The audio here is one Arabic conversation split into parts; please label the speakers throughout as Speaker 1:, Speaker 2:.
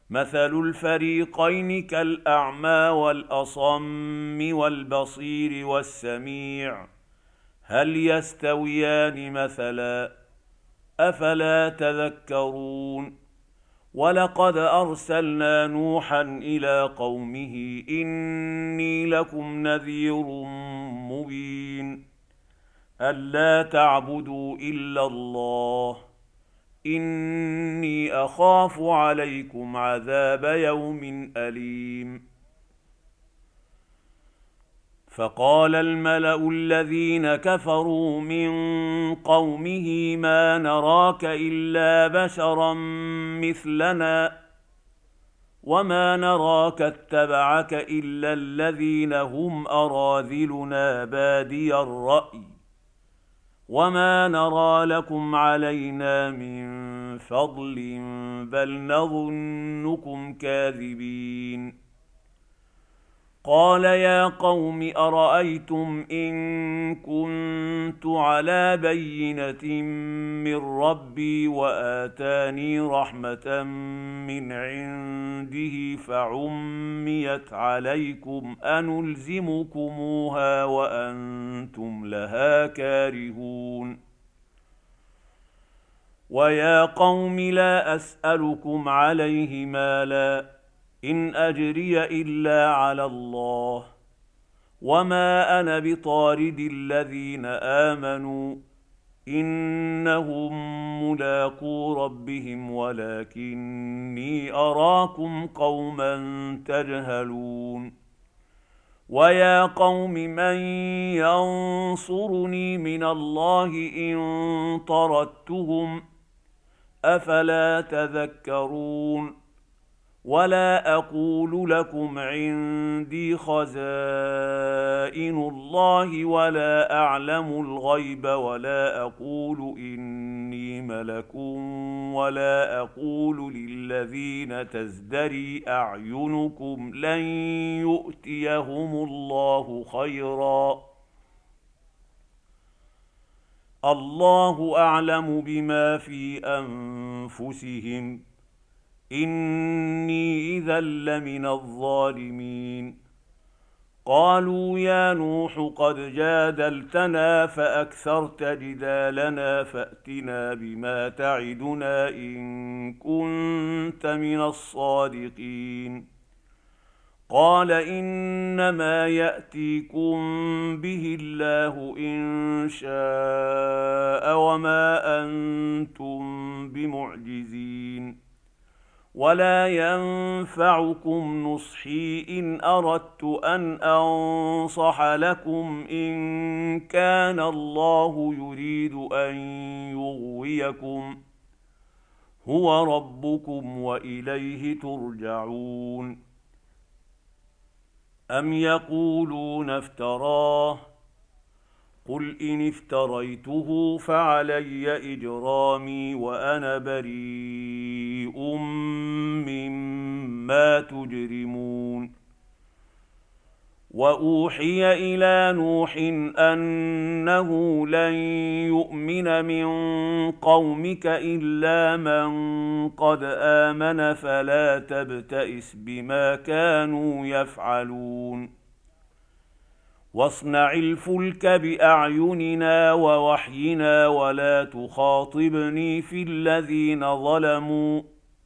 Speaker 1: مثل الفريقين كالأعمى والأصم والبصير والسميع هل يستويان مثلا أفلا تذكرون ولقد أرسلنا نوحا إلى قومه إني لكم نذير مبين ألا تعبدوا إلا الله إني أخاف عليكم عذاب يوم أليم فقال الملأ الذين كفروا من قومه ما نراك إلا بشرا مثلنا وما نراك اتبعك إلا الذين هم أراذلنا بادي الرأي وما نرى لكم علينا من فضل بل نظنكم كاذبين قال يا قوم أرأيتم إن كنت على بينة من ربي وآتاني رحمة من عنده فعميت عليكم أنلزمكموها وأنتم لها كارهون ويا قوم لا أسألكم عليه مالا إن أجري إلا على الله وما أنا بطارد الذين آمنوا إنهم ملاقو ربهم ولكني أراكم قوما تجهلون ويا قوم من ينصرني من الله إن طردتهم أفلا تذكرون ولا أقول لكم عندي خزائن الله ولا أعلم الغيب ولا أقول إني ملك ولا أقول للذين تزدري أعينكم لن يؤتيهم الله خيرا الله أعلم بما في أنفسهم إني إذا لمن الظالمين قالوا يا نوح قد جادلتنا فأكثرت جدالنا فأتنا بما تعدنا إن كنت من الصادقين قال إنما يأتيكم به الله إن شاء وما أنتم بمعجزين ولا ينفعكم نصحي إن أردت أن أنصح لكم إن كان الله يريد أن يغويكم هو ربكم وإليه ترجعون أم يقولون افتراه قل إن افتريته فعلي إجرامي وأنا بريء مما تجرمون وأوحي إلى نوح أنه لن يؤمن من قومك إلا من قد آمن فلا تبتئس بما كانوا يفعلون واصنع الفلك بأعيننا ووحينا ولا تخاطبني في الذين ظلموا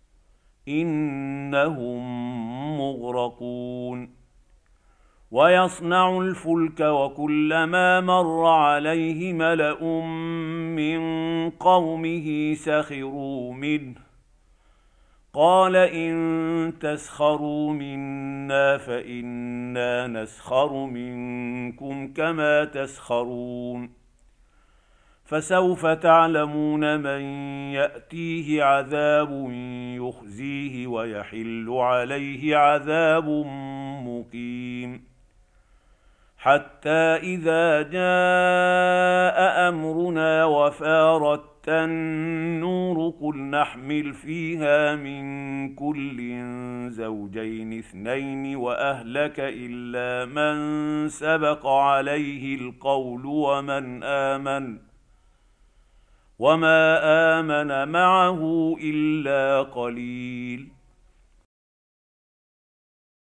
Speaker 1: إنهم مغرقون ويصنع الفلك وكلما مر عليه ملأ من قومه سخروا منه قال إن تسخروا منا فإنا نسخر منكم كما تسخرون فسوف تعلمون من يأتيه عذاب يخزيه ويحل عليه عذاب مقيم حتى إذا جاء أمرنا وفارت النور قل نحمل فيها من كل زوجين اثنين وأهلك إلا من سبق عليه القول وما آمن معه إلا قليل